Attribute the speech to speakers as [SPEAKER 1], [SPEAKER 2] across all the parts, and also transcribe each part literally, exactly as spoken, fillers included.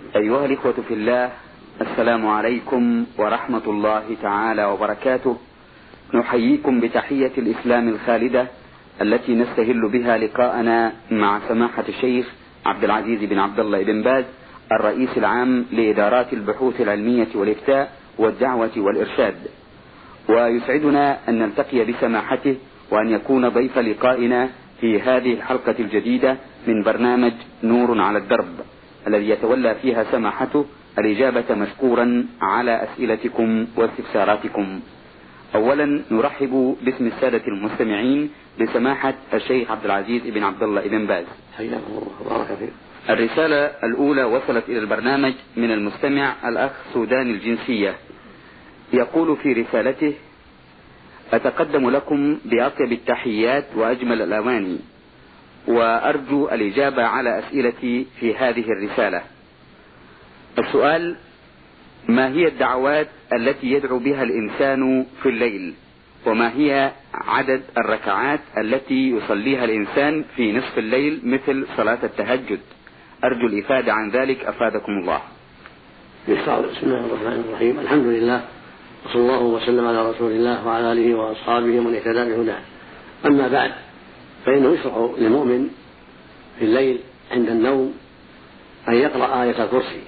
[SPEAKER 1] أيها الإخوة في الله، السلام عليكم ورحمة الله تعالى وبركاته. نحييكم بتحية الإسلام الخالدة التي نستهل بها لقاءنا مع سماحة الشيخ عبد العزيز بن عبد الله بن باز، الرئيس العام لإدارات البحوث العلمية والإفتاء والدعوة والإرشاد. ويسعدنا أن نلتقي بسماحته وأن يكون ضيف لقائنا في هذه الحلقة الجديدة من برنامج نور على الدرب، الذي يتولى فيها سماحته الإجابة مشكورا على أسئلتكم واستفساراتكم. أولا نرحب باسم السادة المستمعين بسماحة الشيخ عبد العزيز بن عبد الله بن باز.
[SPEAKER 2] حياكم الله وبارك فيكم.
[SPEAKER 1] الرسالة الأولى وصلت إلى البرنامج من المستمع الأخ سوداني الجنسية، يقول في رسالته: أتقدم لكم بأطيب التحيات وأجمل الأماني، وأرجو الإجابة على أسئلتي في هذه الرسالة. السؤال: ما هي الدعوات التي يدعو بها الإنسان في الليل؟ وما هي عدد الركعات التي يصليها الإنسان في نصف الليل مثل صلاة التهجد؟ أرجو الإفادة عن ذلك أفادكم الله.
[SPEAKER 2] بسم الله الرحمن الرحيم. الحمد لله وصلى الله وسلم على رسول الله وعلى آله وأصحابه ومن اهتدى بهداه. أما بعد، فإنه يشرع للمؤمن في الليل عند النوم أن يقرأ آية الكرسي،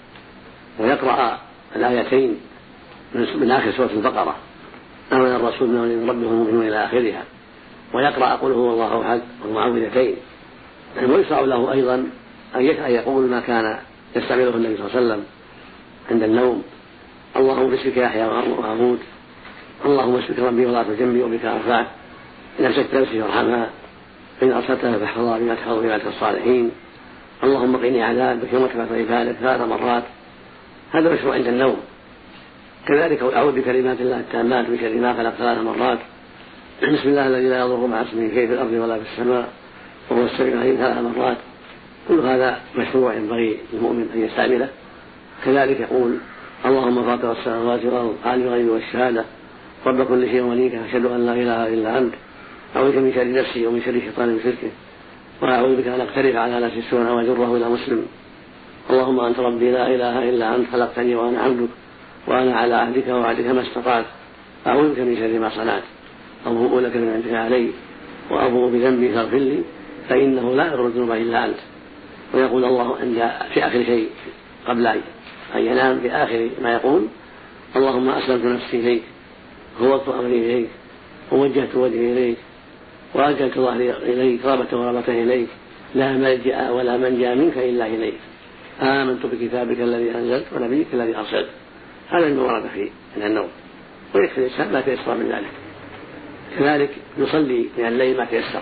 [SPEAKER 2] ويقرأ الآيتين من آخر سورة البقرة: آمن الرسول بما أنزل من ربه والمؤمنون إلى آخرها، ويقرأ قل هو الله أحد والمعوذتين. ويشرع له أيضا أن يقول ما كان يستعمله النبي صلى الله عليه وسلم عند النوم: اللهم باسمك يحيى وأموت، اللهم باسمك ربي وضعت جنبي وبك أرفعت، إن أمسكت نفسي فارحمها، إن أرسلتها فاحفظها بما تحفظ عبادك الصالحين، اللهم قني عذابك يوم تبعث عبادك ثلاث مرات. هذا مشروع عند النوم. كذلك أعوذ بكلمات الله التامات من شر ما خلق ثلاث مرات: بسم الله الذي لا يضر مع اسمه شيء في الأرض ولا في السماء وهو السميع العليم ثلاث مرات. كل هذا مشروع ينبغي للمؤمن أن يستعمله. كذلك يقول: اللهم فاطر السماوات والأرض عالم الغيب والشهادة رب كل شيء ومليك، أشهد أن لا إله إلا أنت، أعوذ بك من شر نفسي ومن شر الشيطان وشركه، وأعوذ بك أن أقترف على نفسي السوء وأجره إلى مسلم. اللهم أنت ربي لا إله إلا أنت، خلقتني وأنا عبدك وأنا على عهدك ووعدك ما استطعت، أعوذ بك من شر ما صنعت، أبوء لك بنعمتك علي وأبوء بذنبي فاغفر لي فإنه لا يغفر الذنوب إلا أنت. ويقول الله عند في آخر شيء قبل أن ينام، في آخر ما يقول: اللهم أسلمت نفسي إليك وفوضت أمري إليك ووجهت وجهي إليك وأجلت ظهري إليك رغبة ورغبة إليك، لا ملجأ ولا منجا منك إلا إليك، آمنت بكتابك الذي أنزلت ونبيك الذي أرسلت. هذا المورد فيه من النوم، ويكفي الإنسان ما تيسر من ذلك. كذلك يصلي من الليل ما تيسر،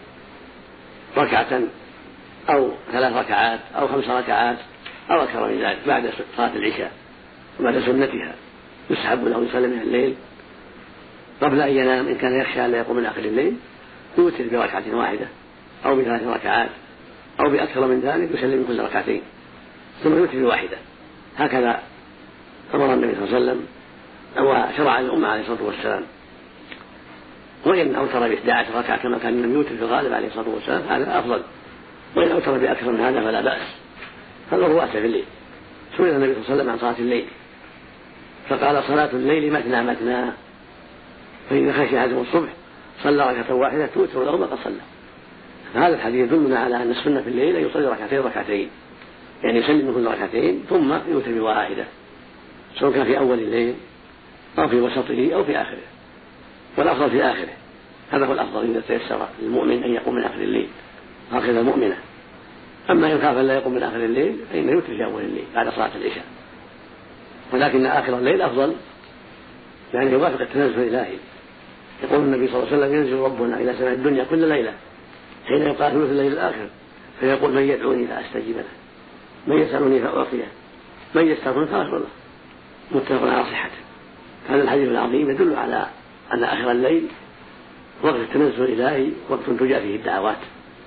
[SPEAKER 2] ركعة أو ثلاث ركعات أو خمس ركعات أو أكثر من ذلك بعد صلاة العشاء وبعد سنتها. يسحب له يصلي من الليل قبل أن ينام، إن كان يخشى أن لا يقوم من آخر الليل يوتر بركعة واحدة أو بثلاث ركعات أو بأكثر من ذلك، يسلم من كل ركعتين ثم يوتر بواحدة. هكذا أمر النبي صلى الله عليه وسلم وشرع الأمة عليه الصلاة والسلام. وإن أوتر بإحدى عشر ركعة كما كان النبي يوتر في الغالب عليه الصلاة والسلام هذا أفضل، وإن أوتر بأكثر من هذا فلا بأس. هذا هو واسع في الليل. سئل النبي صلى الله عليه وسلم عن صلاة الليل فقال: صلاة الليل مثنى مثنى، فإذا خشي أحدكم الصبح صلى ركعة واحدة توتر له ما قد صلى. هذا الحديث يدلنا على أن السنة في الليل يصلي ركعتين ركعتين، يعني يسلم من كل ركعتين ثم يوتر بواحدة، سواء كان في أول الليل أو في وسطه أو في آخره، والأفضل في آخره. هذا هو الأفضل إذا تيسر للمؤمن أن يقوم من آخر الليل، آخر المؤمنة. أما إن خاف لا يقوم من آخر الليل فإنه يوتر في أول الليل بعد صلاة العشاء، ولكن آخر الليل أفضل يعني يوافق التنزل الإلهي. يقول النبي صلى الله عليه وسلم: ينزل ربنا إلى سماء الدنيا كل ليلة حين يبقى ثلث الليل الآخر فيقول: من يدعوني فأستجيب له، من يسألني فأعطيه، من يستغفر فأغفر له. متفق على صحته. هذا الحديث العظيم يدل على أن آخر الليل وقت التنزل الإلهي، وقت تجاء فيه الدعوات.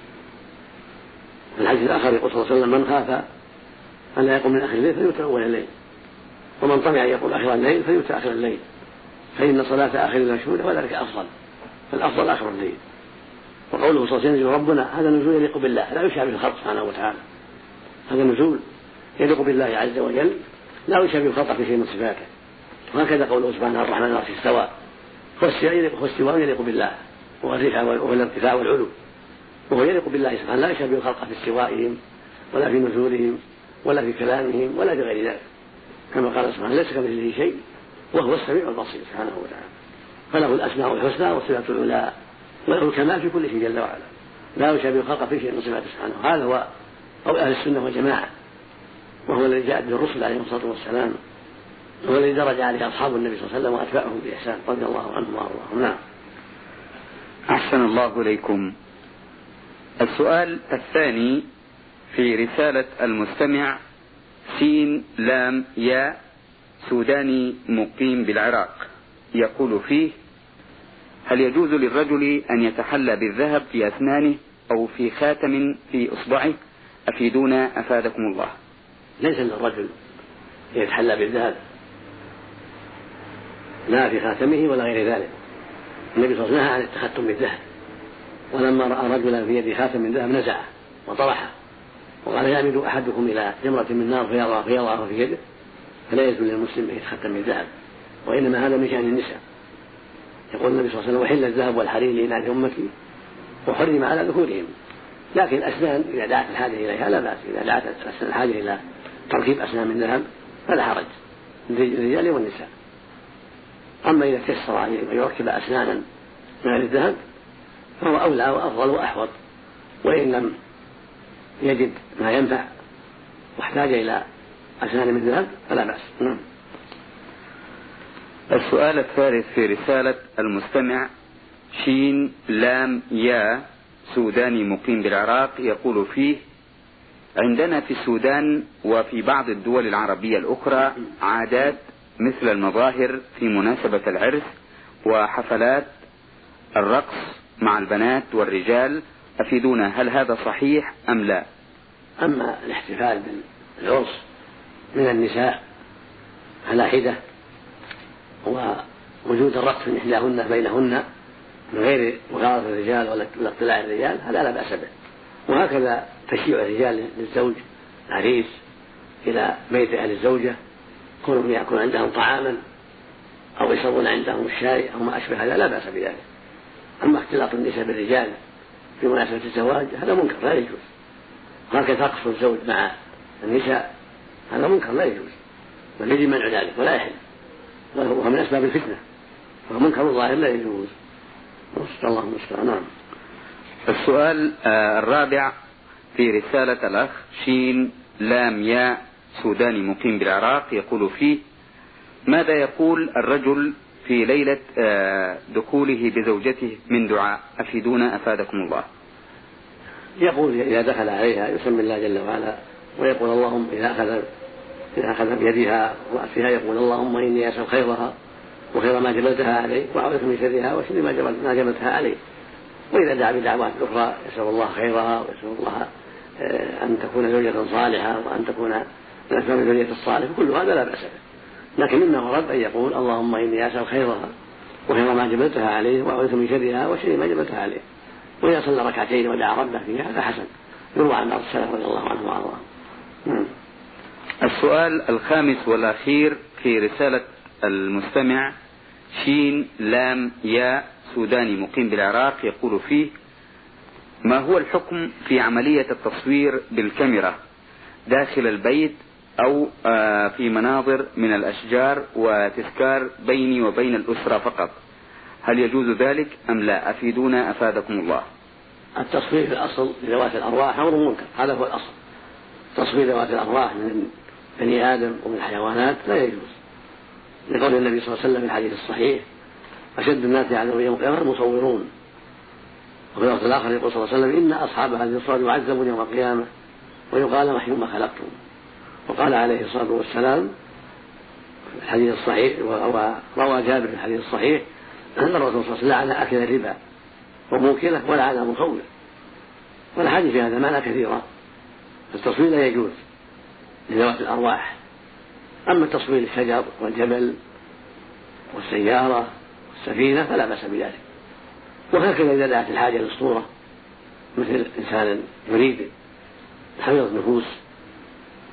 [SPEAKER 2] في الحديث الآخر يقول صلى الله عليه وسلم: من خاف أن لا يقوم من آخر الليل فليوتر أول الليل، ومن طمع أن يقوم آخر الليل فليوتر آخر الليل، فإن صلاة آخر المشهود وذلك أفضل، فالأفضل آخر الليل. وقوله صلى الله عليه وسلم: ينزل ربنا، هذا نزول يليق بالله لا يشابه الخلق سبحانه وتعالى، هذا نزول يليق بالله عز وجل لا يشابه الخلق في شيء من صفاته. وهكذا قوله سبحانه الرحمن على العرش استوى، والاستواء يليق بالله، وهو الرفع والارتفاع والعلو، وهو يليق بالله سبحانه لا يشابه الخلق في استوائهم ولا في نزولهم ولا في كلامهم ولا في غير ذلك، كما قال سبحانه ليس كمثله شيء وهو السميع البصير سبحانه وتعالى. فله الاسماء الحسنى والصفات العلى وله الكمال في كل شيء جل وعلا، لا يشابه الخلق في شيء من صفاته سبحانه. هذا هو قول اهل السنه والجماعه، وهو الذي جاءت به الرسل عليهم الصلاه والسلام، وهو الذي درج عليه اصحاب النبي صلى الله عليه وسلم واتباعهم باحسان رضي الله عنهم وارضاهم. نعم.
[SPEAKER 1] احسن الله اليكم. السؤال الثاني في رسالة المستمع سين لام يا سوداني مقيم بالعراق، يقول فيه: هل يجوز للرجل أن يتحلى بالذهب في أسنانه أو في خاتم في إصبعه؟ أفيدونا أفادكم الله.
[SPEAKER 2] ليس للرجل يتحلى بالذهب لا في خاتمه ولا غير ذلك. النبي صلى الله عليه وسلم نهى عن التختم بالذهب، ولما رأى رجلا في يده خاتم من ذهب نزعه وطرحه وقال: يعمد أحدكم إلى جمرة من نار فيضعها في يده، فلا يجوز للمسلم أن يتختم بالذهب، وإنما هذا من شأن النساء. يقول النبي صلى الله عليه وسلم: وحل الذهب والحرير لإناث أمتي وحرم على ذكورهم. لكن الأسنان إذا دعت الحاجة إليها لا بأس، إذا دعت الحاجة إلى تركيب أسنان من ذهب فلا حرج للرجال والنساء. أما إذا تيسر عليه أن يركب أسنانا من غير الذهب فهو أولى وأفضل وأحوط، وإن لم يجد ما ينفع واحتاج إلى أسنان من ذهب فلا بأس. نعم.
[SPEAKER 1] السؤال الثالث في رسالة المستمع شين لام يا سوداني مقيم بالعراق، يقول فيه: عندنا في السودان وفي بعض الدول العربية الأخرى عادات مثل المظاهر في مناسبة العرس وحفلات الرقص مع البنات والرجال، أفيدونا هل هذا صحيح أم لا؟
[SPEAKER 2] أما الاحتفال بالعرس من النساء على حدة ووجود الرقص من إحداهن بينهن من غير مغالطة الرجال ولا اطلاع الرجال هذا لا بأس به. وهكذا تشييع الرجال للزوج العريس إلى بيت أهل الزوجة، كونهم يأكل عندهم طعاما أو يشربون عندهم الشاي أو ما أشبه هذا لا بأس بذلك. أما اختلاط النساء بالرجال في مناسبة الزواج هذا منكر لا يجوز، وهكذا رقص الزوج مع النساء هذا منكر لا يجوز، بل يجب منع ذلك ولا يحل، وهو من أسباب الفتنة، وهو منكر ظاهر لا يجوز. نسأل الله المستعان. نعم.
[SPEAKER 1] السؤال الرابع في رسالة الأخ شين لام يا سوداني مقيم بالعراق، يقول فيه: ماذا يقول الرجل في ليلة دخوله بزوجته من دعاء؟ أفيدونا أفادكم الله.
[SPEAKER 2] يقول إذا دخل عليها يسمي الله جل وعلا ويقول اللهم إذا أخذ إذا أخذ بيدها ورأسها يقول اللهم إني أسأل خيرها وخير ما جبلتها عليه وأعوذ من شرها وشر ما جبلتها عليه. وإذا دعا بدعوات أخرى يسأل الله خيرها ويسأل الله أن تكون زوجة صالحة وأن تكون من أسباب الذرية الصالحة، كل هذا لا بأس به، لكن مما ورد أن يقول اللهم إني أسأل خيرها وخير ما جبلتها عليه وأعوذ من شرها وشر ما جبلتها عليه. وإذا صلى ركعتين ودعا ربه فيها هذا حسن، يروى عن بعض السلف رضي الله عنه وأرضاه.
[SPEAKER 1] السؤال الخامس والأخير في رسالة المستمع شين لام يا سوداني مقيم بالعراق، يقول فيه: ما هو الحكم في عملية التصوير بالكاميرا داخل البيت أو في مناظر من الأشجار وتذكار بيني وبين الأسرة فقط؟ هل يجوز ذلك أم لا؟ أفيدونا أفادكم الله.
[SPEAKER 2] التصوير في الأصل لذوات الأرواح أمر منكر، هذا هو الأصل. تصوير ذوات الأرواح من بني آدم ومن الحيوانات لا يجوز، لقول النبي صلى الله عليه وسلم في الحديث الصحيح: أشد الناس عذابا يوم القيامة المصورون. وفي الوقت الآخر يقول صلى الله عليه وسلم: إن أصحاب هذه الصور يعذبون يوم القيامة ويقال محيوا ما خلقتم. وقال عليه الصلاة والسلام في الحديث الصحيح، وروى جابر في الحديث الصحيح أن الرسول صلى الله عليه وسلم لعن أكل الربا وموكله ولعن مصوره. والحديث في هذا معنى كثيرا، فالتصوير لا يجوز لذوات الأرواح. أما تصوير الشجر والجبل والسيارة والسفينة فلا بأس بذلك. وهكذا إذا دعت الحاجة للصورة مثل إنسان يريد حفظ النفوس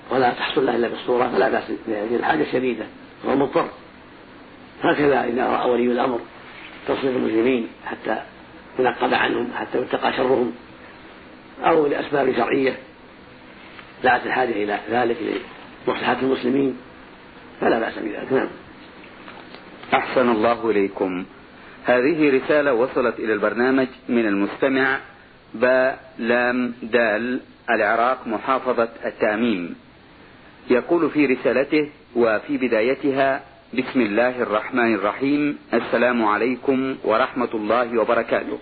[SPEAKER 2] ولا تحصل له إلا بالصورة فلا بأس، يعني الحاجة شديدة وهو مضطر. هكذا إذا رأى ولي الأمر تصرف المسلمين حتى ينقب عنهم حتى يتقى شرهم أو لأسباب شرعية دعت الحاجة إلى ذلك لمصلحة المسلمين فلا بأس بذلك. نعم.
[SPEAKER 1] أحسن الله إليكم. هذه رسالة وصلت إلى البرنامج من المستمع باء لام دال العراق محافظة التأميم. يقول في رسالته وفي بدايتها: بسم الله الرحمن الرحيم، السلام عليكم ورحمة الله وبركاته.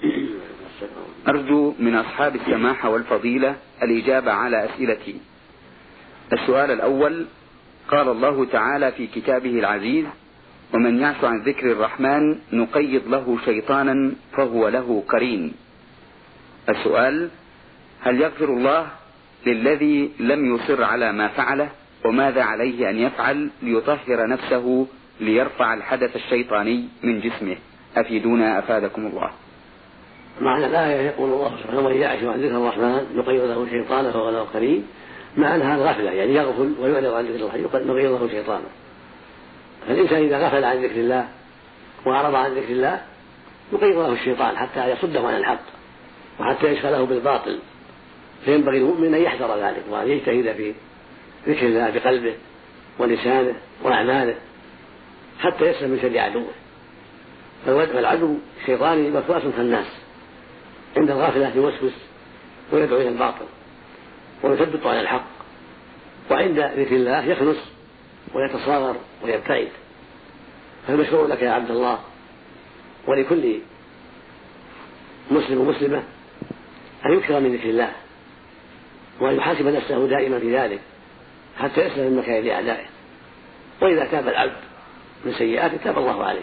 [SPEAKER 1] أرجو من أصحاب السماحة والفضيلة الإجابة على أسئلتي. السؤال الأول: قال الله تعالى في كتابه العزيز: ومن يعش عن ذكر الرحمن نقيض له شيطانا فهو له قرين. السؤال: هل يغفر الله للذي لم يصر على ما فعله؟ وماذا عليه أن يفعل ليطهر نفسه ليرفع الحدث الشيطاني من جسمه؟ أفيدونا أفادكم الله.
[SPEAKER 2] معنى الآية يقول الله سبحانه: ومن يعش عن ذكر الرحمن نقيض له شيطانا فهو له قرين، مع أنها الغفلة، يعني يغفل ويعرض عن ذكر الله نقيض له شيطانا. فالإنسان إذا غفل عن ذكر الله وأعرض عن ذكر الله يقيض له الشيطان حتى يصده عن الحق وحتى يشغله بالباطل. فينبغي المؤمن أن يحذر ذلك وأن يجتهد في ذكر الله بقلبه ولسانه وأعماله حتى يسلم من شر عدوه. فالعدو الشيطاني وسواس الناس، عند الغافلة يوسوس ويدعو إلى الباطل ويثبط على الحق، وعند ذكر الله يخنس ويتصاغر ويبتعد. فالمشروع لك يا عبد الله ولكل مسلم ومسلمة أن يكثر من ذكر الله وأن يحاسب نفسه دائما في ذلك حتى يسلم من مكائد أعدائه. وإذا تاب العبد من سيئاته تاب الله عليه،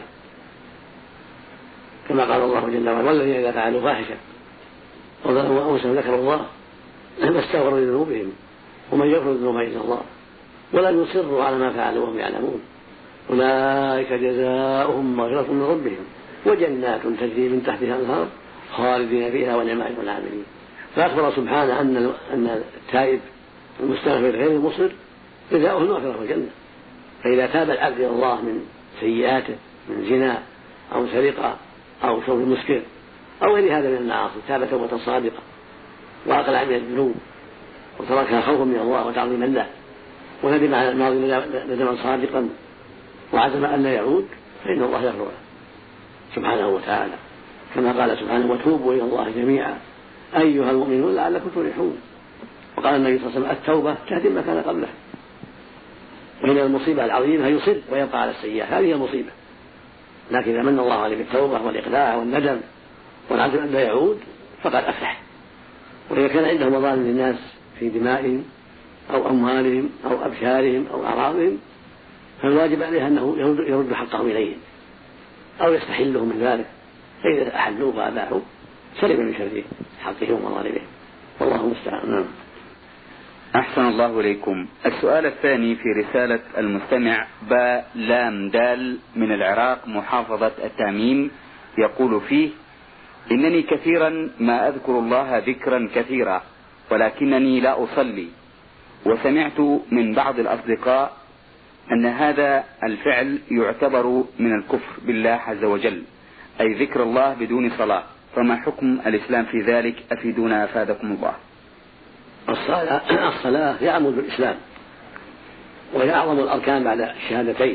[SPEAKER 2] كما قال الله جل وعلا: والذين إذا فعلوا فاحشة وظلموا أنفسهم ذكروا الله فاستغفروا لذنوبهم ومن يغفر الذنوب إلا الله ولم يصروا على ما فعلوا وهم يعلمون أولئك جزاؤهم مغفرة من ربهم وجنات تجري من تحتها الأنهار خالدين فيها ونعم أجر العاملين. فأخبر سبحانه أن أن التائب المستغفر غير المصر جزاؤه المغفرة والجنة. فإذا تاب العبد إلى الله من سيئاته من زنا أو سرقة أو شرب مسكر أو غير هذا من المعاصي، تاب توبة صادقة وأقلع من الذنوب وتركها خوفا من الله وتعظيما له وندم على الماضي ندما صادقا وعزم أن لا يعود، فإن الله يغفر له سبحانه وتعالى، كما قال سبحانه: وتوبوا إلى الله جميعا أيها المؤمنون لعلكم تفلحون. وقال النبي صلى الله عليه وسلم: التوبة تهدم ما كان قبله. وهي المصيبة العظيمة يصر ويبقى على السيئة، هذه المصيبة. لكن إذا من الله عليه بالتوبة والإقلاع والندم والعزم أن لا يعود فقد أفلح. وإذا كان عنده مظالم للناس في دمائهم أو أموالهم أو أبشارهم أو أعراضهم فالواجب عليه أنه يرد حقهم إليهم أو يستحلهم من ذلك، فإذا أحلوه وأباحوا سلم من شر حقهم ومظالمهم، والله المستعان.
[SPEAKER 1] أحسن الله إليكم. السؤال الثاني في رسالة المستمع باء لام دال من العراق محافظة التأميم، يقول فيه: إنني كثيرا ما أذكر الله ذكرا كثيرا ولكنني لا أصلي، وسمعت من بعض الأصدقاء أن هذا الفعل يعتبر من الكفر بالله عز وجل، أي ذكر الله بدون صلاة، فما حكم الإسلام في ذلك؟ أفيدونا أفادكم الله.
[SPEAKER 2] الصلاة, الصلاة يعمد الإسلام وهي أعظم الأركان بعد الشهادتين.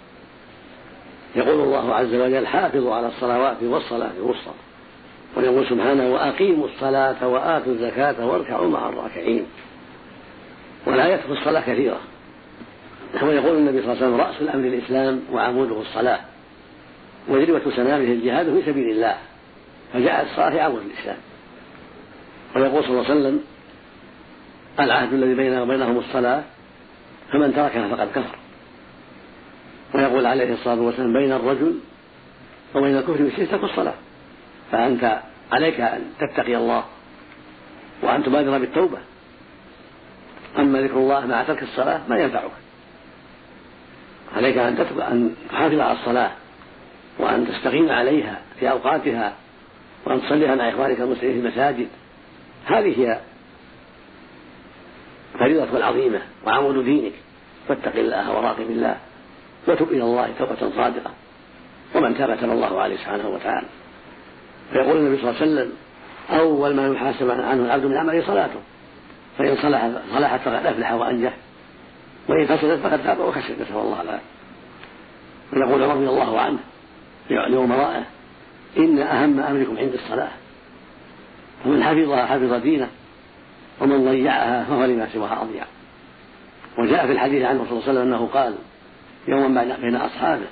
[SPEAKER 2] يقول الله عز وجل: حافظوا على الصلوات والصلاة الوسطى، ويقول سبحانه: وأقيموا الصلاة وآتوا الزكاة واركعوا مع الراكعين. والآيات في الصلاة كثيرة، ويقول النبي صلى الله عليه وسلم: رأس الأمر الإسلام وعموده الصلاة وذروة سنامه الجهاد في سبيل الله، فجاءت الصلاة عمود الإسلام. ويقول صلى الله عليه وسلم: العهد الذي بيننا وبينهم الصلاة فمن تركها فقد كفر. ويقول عليه الصلاة والسلام: بين الرجل وبين الكفر والشرك ترك الصلاة. فأنت عليك أن تتقي الله وأن تبادر بالتوبة، أما ذكر الله مع ترك الصلاة ما ينفعك. عليك أن تحافظ على الصلاة وأن تستقيم عليها في أوقاتها وأن تصليها مع إخوانك المسلمين في المساجد. هذه هي فريضة العظيمة وعمود دينك، فاتق الله وراقب الله وتب إلى الله توبة صادقة، ومن تاب تاب الله عليه سبحانه وتعالى. فيقول النبي صلى الله عليه وسلم: أول ما يحاسب عنه العبد من عمله صلاته، فإن صلحت صلحت فقد أفلح وأنجح، وإن فسدت فقد تاب وخسر، نسأل الله العافية. ويقول عمر رضي الله عنه لأمرائه: إن أهم أمركم عند الصلاة، ومن حفظها حفظ دينه، ومن ضيعها فهو لما سواها أضيع. وجاء في الحديث عنه صلى الله عليه وسلم أنه قال يوما بين أصحابه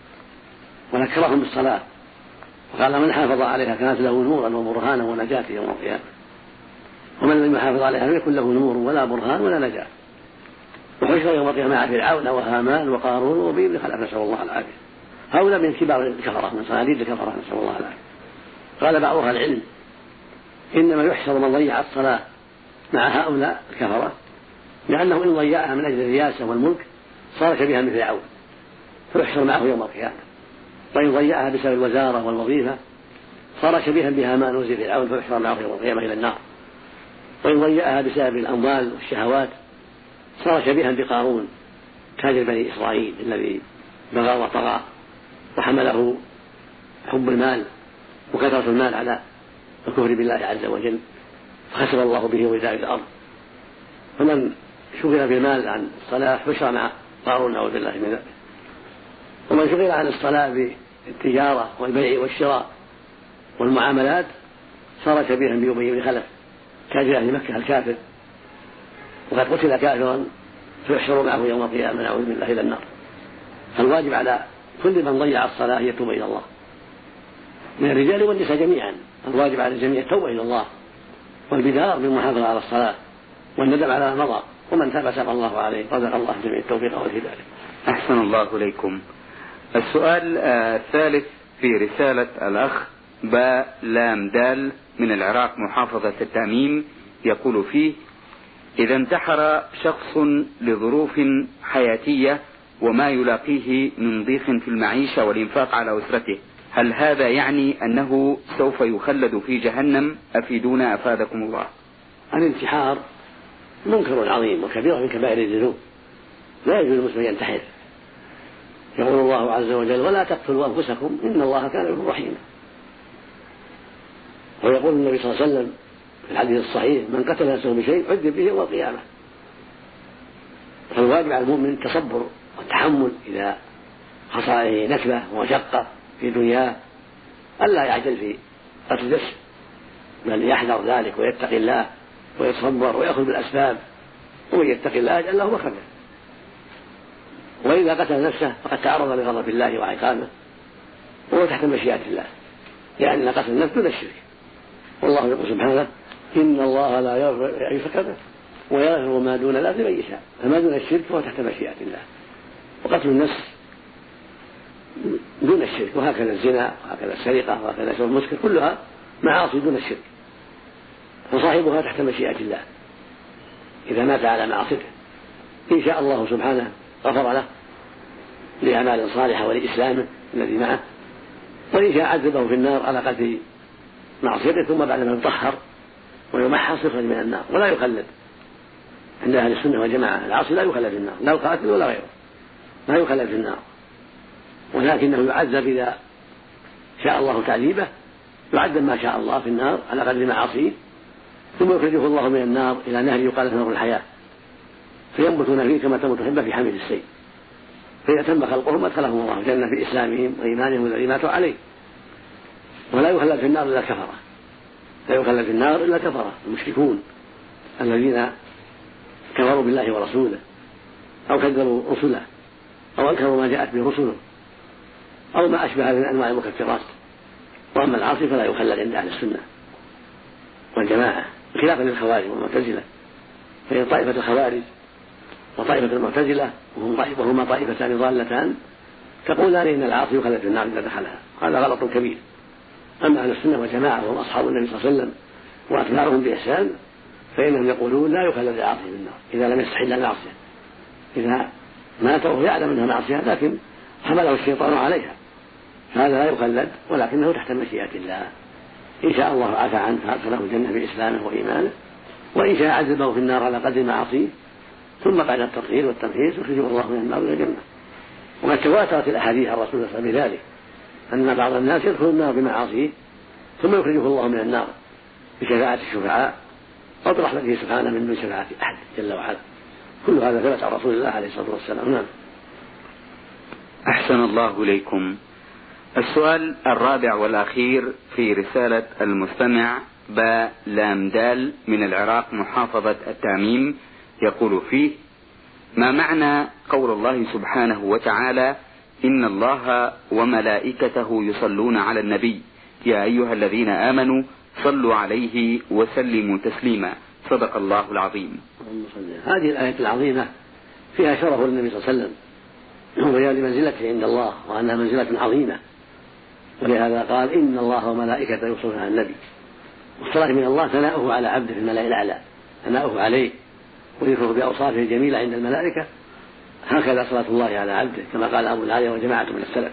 [SPEAKER 2] ونكرهم بالصلاة، وقال: من حافظ عليها كانت له نورا وبرهانا ونجاة يوم القيامة، ومن لم يحافظ عليها لم يكن له نور ولا برهان ولا نجاة. وحشر يوم القيامة مع فرعون وهامان وقارون وأبي بن خلف، نسأل الله العافية. هؤلاء من كبار الكفرة، من صناديد الكفرة، نسأل الله العافية. قال بعض أهل العلم: إنما يحشر من ضيع الصلاة مع هؤلاء الكفرة، لأنه إن ضيعها من أجل الرياسة والملك صار شبيها من فرعون فيحشر معه يوم القيامة، وإن ضيعها بسبب الوزارة والوظيفة صار شبيها بهامان وزير فرعون فيحشر معه يوم القيامة إلى النار، وإن ضيعها بسبب الأموال والشهوات صار شبيها بقارون تاجر بني إسرائيل الذي بغى وطغى وحمله حب المال وكثرة المال على الكفر بالله عز وجل، فخسر الله به وإزاء الأرض. فمن شغل بالمال عن الصلاة حشر مع قارون، نعوذ بالله من ذلك. ومن شغل عن الصلاة بالتجارة والبيع والشراء والمعاملات صار شبيها بأبي بن خلف تاجر أهل مكة الكافر، وقد قتل كافرا فيحشر معه يوم القيامة، نعوذ بالله، إلى النار. فالواجب على كل من ضيع الصلاة أن يتوب إلى الله، من الرجال والنساء جميعا. الواجب على الجميع التوبة إلى الله والبدار بالمحافظة على الصلاة والندم على ما مضى، ومن تاب تاب الله عليه، رزق الله جميع التوفيق والهداية.
[SPEAKER 1] أحسن الله إليكم. السؤال الثالث في رسالة الأخ باء لام دال من العراق محافظة التأميم، يقول فيه: إذا انتحر شخص لظروف حياتية وما يلاقيه من ضيق في المعيشة والإنفاق على أسرته، هل هذا يعني أنه سوف يخلد في جهنم؟ أفيدونا أفادكم الله.
[SPEAKER 2] الانتحار منكر عظيم وكبير من كبائر الذنوب، لا يجوز المسلم ينتحر. يقول الله عز وجل: ولا تقتلوا أنفسكم إن الله كان بكم رحيما. ويقول النبي صلى الله عليه وسلم في الحديث الصحيح: من قتل نفسه بشيء عذب به يوم القيامة. فالواجب على المؤمن التصبر والتحمل إذا حصل عليه نكبة ومشقة في دنياه، ألا يعجل في قتل نفسه، بل يحذر ذلك ويتقي الله ويتصبر ويأخذ بالأسباب، ومن يتقي الله يجعل له مخرجا. وإذا قتل نفسه فقد تعرض لغضب الله وعقابه، وهو تحت مشيئة الله، لأن قتل النفس دون الشرك. والله يقول سبحانه: إن الله لا يغفر أن يشرك به ويغفر ما دون ذلك لمن يشاء، فما دون الشرك فهو تحت مشيئة الله. وقتل النفس دون الشرك، وهكذا الزنا وهكذا السرقة وهكذا شرب المسكر، كلها معاصي دون الشرك، وصاحبها تحت مشيئة الله إذا مات على معصيته. إن شاء الله سبحانه غفر له لأعمال صالحة ولإسلامه الذي معه، وإن شاء عذبه في النار على قدر معصيته، ثم بعد ما يطهر ويمحص يخرج من النار ولا يخلد. عند أهل السنة والجماعة العاصي لا يخلد في النار، لا القاتل ولا غيره، لا يخلد في النار، ولكنه يعذب إذا شاء الله تعذيبه، يعذب ما شاء الله في النار على قدر معاصيه، ثم يخرجه الله من النار إلى نهر يقال له نهر الحياة، فينبتون فيه كما تنبت الحبة في حامل السيل، فإذا تم خلقهم أدخلهم الله الجنة بإسلامهم وإيمانهم الذي ماتوا عليه. ولا يخلد في النار إلا كفرة، لا يخلد في النار إلا كفرة المشركون الذين كفروا بالله ورسوله أو كذبوا رسله أو أنكروا ما جاءت به رسله أو ما أشبه من أنواع المكفرات. وأما العاصي فلا يخلد عند أهل السنة والجماعة، خلافا للخوارج والمعتزلة، فهي طائفة الخوارج وطائفة المعتزلة وهما طائفتان ضالتان تقولان إن العاصي يخلد في النار إذا دخلها، هذا غلط كبير. أما أهل السنة والجماعة وهم أصحاب النبي صلى الله عليه وسلم وأتباعهم بإحسان فإنهم يقولون لا يخلد العاصي في النار إذا لم يستحل المعصية، إذا مات وهو يعلم أنها معصية لكن حمله الشيطان عليها، هذا لا يخلد ولكنه تحت مشيئة الله. إن شاء الله عفى عنه فأدخله الجنة بإسلامه وإيمانه، وإن شاء عذبه في النار على قدر معاصيه ثم بعد التطهير والتمحيص يخرجه الله من النار إلى الجنة. وقد تواترت الأحاديث عن رسول الله صلى الله عليه وسلم بذلك، أن بعض الناس يدخل النار بمعاصيه ثم يخرجه الله من النار بشفاعة الشفعاء أو برحمته سبحانه من دون شفاعة أحد جل وعلا. كل هذا ثبت عن رسول الله عليه الصلاة والسلام. نعم.
[SPEAKER 1] أحسن الله إليكم. السؤال الرابع والأخير في رسالة المستمع با لام دال من العراق محافظة التاميم، يقول فيه: ما معنى قول الله سبحانه وتعالى: إن الله وملائكته يصلون على النبي يا أيها الذين آمنوا صلوا عليه وسلموا تسليما، صدق الله العظيم.
[SPEAKER 2] هذه الآية العظيمة فيها شرف للنبي صلى الله عليه وسلم وبيان منزلته عند الله وأنها منزلة عظيمة، ولهذا قال: إن الله وملائكته يصلون على النبي. والصلاة من الله ثناؤه على عبده في الملأ الأعلى، ثناؤه عليه وذكره بأوصافه الجميلة عند الملائكة. هكذا صلاة الله على عبده كما قال أبو العالية وجماعة من السلف.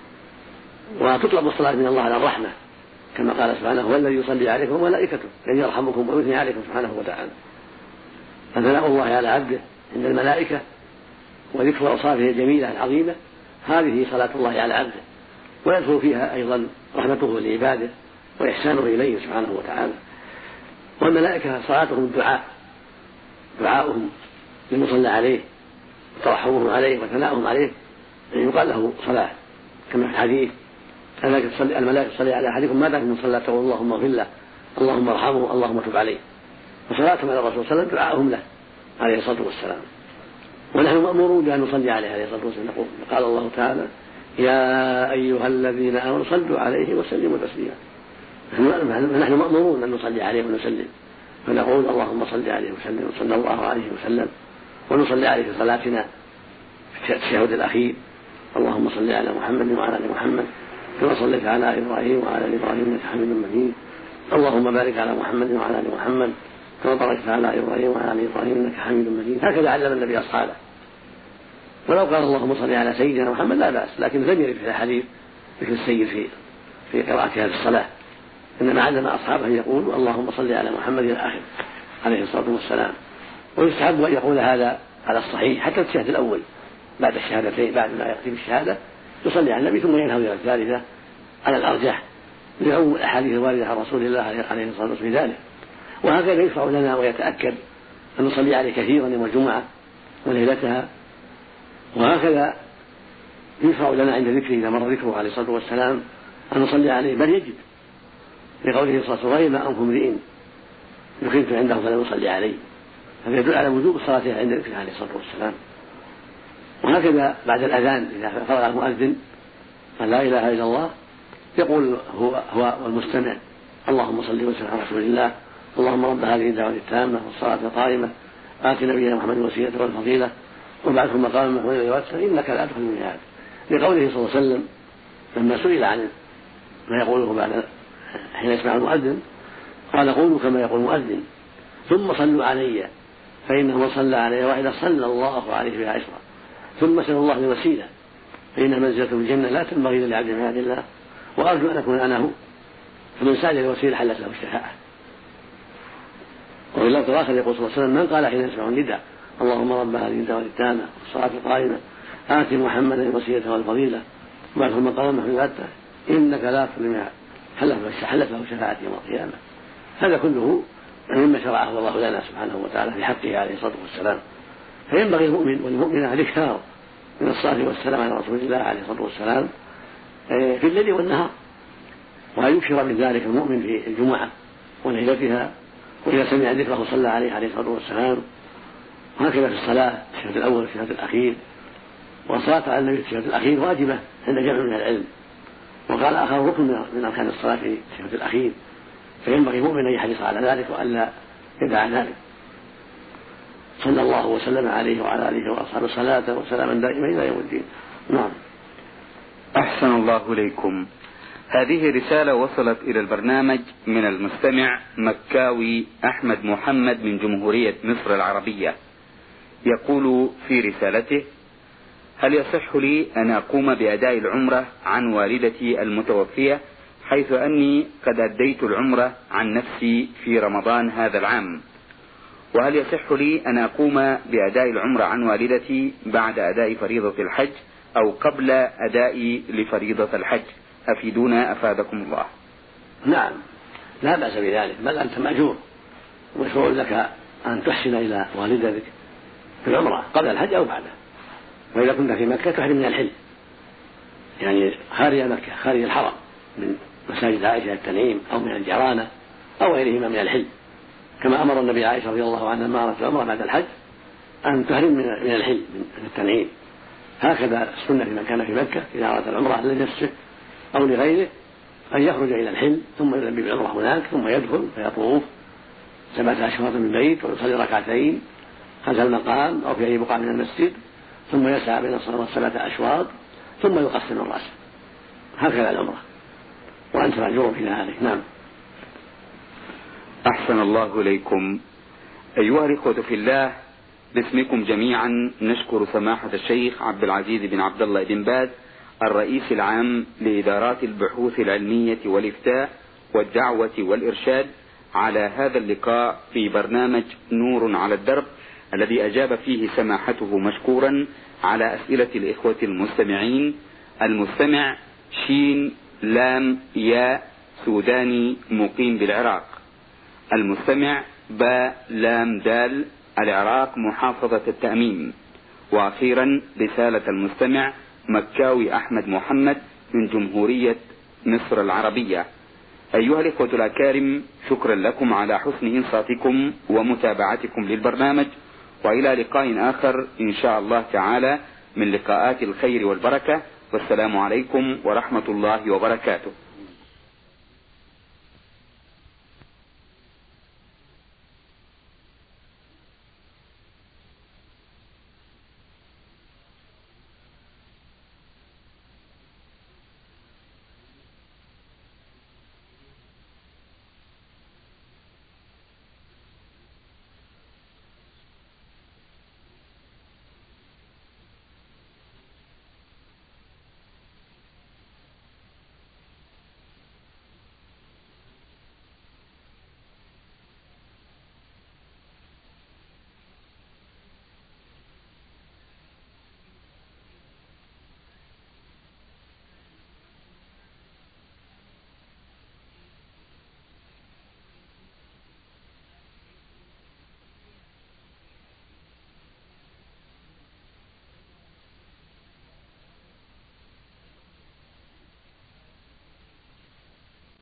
[SPEAKER 2] وتطلب الصلاة من الله على الرحمة كما قال سبحانه: هو الذي يصلي عليكم وملائكته أن يرحمكم ويثني عليكم سبحانه وتعالى. فثناء الله على عبده عند الملائكة وذكر أوصافه الجميلة العظيمة، هذه صلاة الله على عبده، ويدخل فيها أيضا رحمته لعباده وإحسانه إليه سبحانه وتعالى. والملائكة صلاتهم الدعاء، دعاؤهم للمصلى عليه وترحمهم عليه وثناؤهم عليه يعني يقال له صلاة، كما في الحديث: الملائكة تصلي على أحدكم ما دام من صلاة تقول اللهم اغفر له، اللهم ارحمه، اللهم تب عليه. وصلاتهم على الرسول صلى الله عليه وسلم دعاؤهم له عليه الصلاة والسلام. ونحن مأمورون بأن نصلي عليه عليه الصلاة والسلام. نقول قال الله تعالى: يا أيها الذين آمنوا صلوا عليه وسلموا تسليما. نحن مأمورون أن نصلي عليه ونسلم، فنقول اللهم صل عليه وسلم صلى الله عليه وسلم، ونصلي عليه في صلاتنا في التشهد الأخير: اللهم صل على محمد وعلى آل محمد كما صليت على إبراهيم وعلى آل إبراهيم إنك حميد مجيد، اللهم بارك على محمد وعلى آل محمد كما باركت على إبراهيم وعلى آل إبراهيم إنك حميد مجيد. هكذا علم النبي أصحابه. ولو قال اللهم صل على سيدنا محمد لا بأس، لكن لم يرد في الحديث ذكر السيد في في قراءة هذه الصلاة، إنما علم أصحابه أن يقولوا اللهم صل على محمد إلى آخره عليه الصلاة والسلام. ويستحب أن يقول هذا على الصحيح حتى التشهد الأول بعد الشهادتين، بعد ما يختم الشهادة يصلي على النبي ثم ينهض إلى الثالثة على الأرجح لعموم الأحاديث الواردة عن رسول الله عليه الصلاة والسلام ذلك. وهكذا يشرع لنا ويتأكد أن نصلي عليه كثيرا يوم الجمعة وليلتها. وهكذا يشرع لنا عند ذكره إذا مر ذكره عليه الصلاة والسلام أن نصلي عليه، بل يجب لقوله صلى الله عليه وسلم: ما أنكم امرئ ذكرت عنده فلا نصلي عليه. هذا يدل على وجوب الصلاة عند ذكره عليه الصلاة والسلام. وهكذا بعد الأذان إذا فرغ المؤذن قال لا إله إلا الله يقول هو هو والمستمع: اللهم صل وسلم على رسول الله، اللهم رب هذه الدعوة التامة والصلاة القائمة آت نبينا محمد الوسيلة والفضيلة وبعثه مقام محمود ويوسع إنك لا تخلف الميعاد. لقوله صلى الله عليه وسلم لما سئل عن ما يقوله بعد حين يسمع المؤذن قال: قولوا كما يقول المؤذن ثم صلوا علي فإنه من صلى علي واحدة صلى الله عليه بها عشرا، ثم سأل الله الوسيلة فإن منزلة في الجنة لا تنبغي لعبد من عباد الله، وأرجو أن أكون أنا هو، فمن سأل الوسيلة حلت له الشفاعة. وفي اللفظ الآخر يقول صلى الله عليه وسلم: من قال حين يسمع النداء اللهم رب هذه الدعوة التامة والصلاة القائمة آت محمدا الوسيلة والفضيلة وبعثه المقام محمود إنك لا تخلف الميعاد حلت له شفاعة يوم القيامة. هذا كله مما شرعه الله لنا سبحانه وتعالى في حقه عليه الصلاة والسلام. فينبغي المؤمن والمؤمنة الإكثار من الصلاة والسلام على رسول الله عليه الصلاة والسلام في الليل والنهار، وأن يكثر من ذلك المؤمن في الجمعة وليلتها، وإذا سمع ذكره صلى عليه عليه الصلاة والسلام. وهكذا في الصلاة الشهد الأول والشهد الأخير. والصلاة على النبي في الشهد الأخير واجبة عند جمع من العلم، وقال آخر ركن من أركان الصلاة في الشهد الأخير، فينبغي المؤمن أن يحرص على ذلك وألا يدع ذلك. صلى الله وسلم عليه وعلى آله وأصحابه صلاة وسلاما دائما إلى يوم الدين. نعم.
[SPEAKER 1] أحسن الله إليكم. هذه رسالة وصلت إلى البرنامج من المستمع مكاوي أحمد محمد من جمهورية مصر العربية. يقول في رسالته: هل يصح لي أن أقوم بأداء العمرة عن والدتي المتوفية، حيث أني قد أديت العمرة عن نفسي في رمضان هذا العام، وهل يصح لي أن أقوم بأداء العمرة عن والدتي بعد أداء فريضة الحج أو قبل أداء لفريضة الحج؟ أفيدونا أفادكم الله.
[SPEAKER 2] نعم، لا بأس بذلك، بل أنت مأجور، ومشروع لك أن تحسن إلى والدتك في العمرة قبل الحج أو بعده. وإذا كنت في مكة تحرم من الحل، يعني خارج مكة خارج الحرم من مساجد عائشة التنعيم أو من الجرانة أو غيرهما من الحل، كما أمر النبي عائشة رضي الله عنها لما أرادت العمرة بعد الحج أن تحرم من الحل من التنعيم. هكذا السنة لمن كان في مكة إذا أراد العمرة لنفسه أو لغيره أن يخرج إلى الحل ثم يلبي بالعمرة هناك، ثم يدخل فيطوف سبعة أشواط من البيت ويصلي ركعتين خلف المقام أو في أي بقعة من المسجد، ثم يسعى بين الصلاة والسبعة أشواط ثم يقسم الرأس. هكذا العمرة، وأنت مأجور في ذلك. نعم.
[SPEAKER 1] أحسن الله إليكم. أيها الإخوة في الله، باسمكم جميعا نشكر سماحة الشيخ عبد العزيز بن عبد الله بن باز الرئيس العام لإدارات البحوث العلمية والإفتاء والدعوة والإرشاد على هذا اللقاء في برنامج نور على الدرب، الذي أجاب فيه سماحته مشكورا على أسئلة الإخوة المستمعين. المستمع شين لام ياء سوداني مقيم بالعراق. المستمع با لام دال العراق محافظة التأميم. وأخيرا رسالة المستمع مكاوي أحمد محمد من جمهورية مصر العربية. أيها الإخوة الأكارم، شكرا لكم على حسن إنصاتكم ومتابعتكم للبرنامج، وإلى لقاء آخر إن شاء الله تعالى من لقاءات الخير والبركة، والسلام عليكم ورحمة الله وبركاته.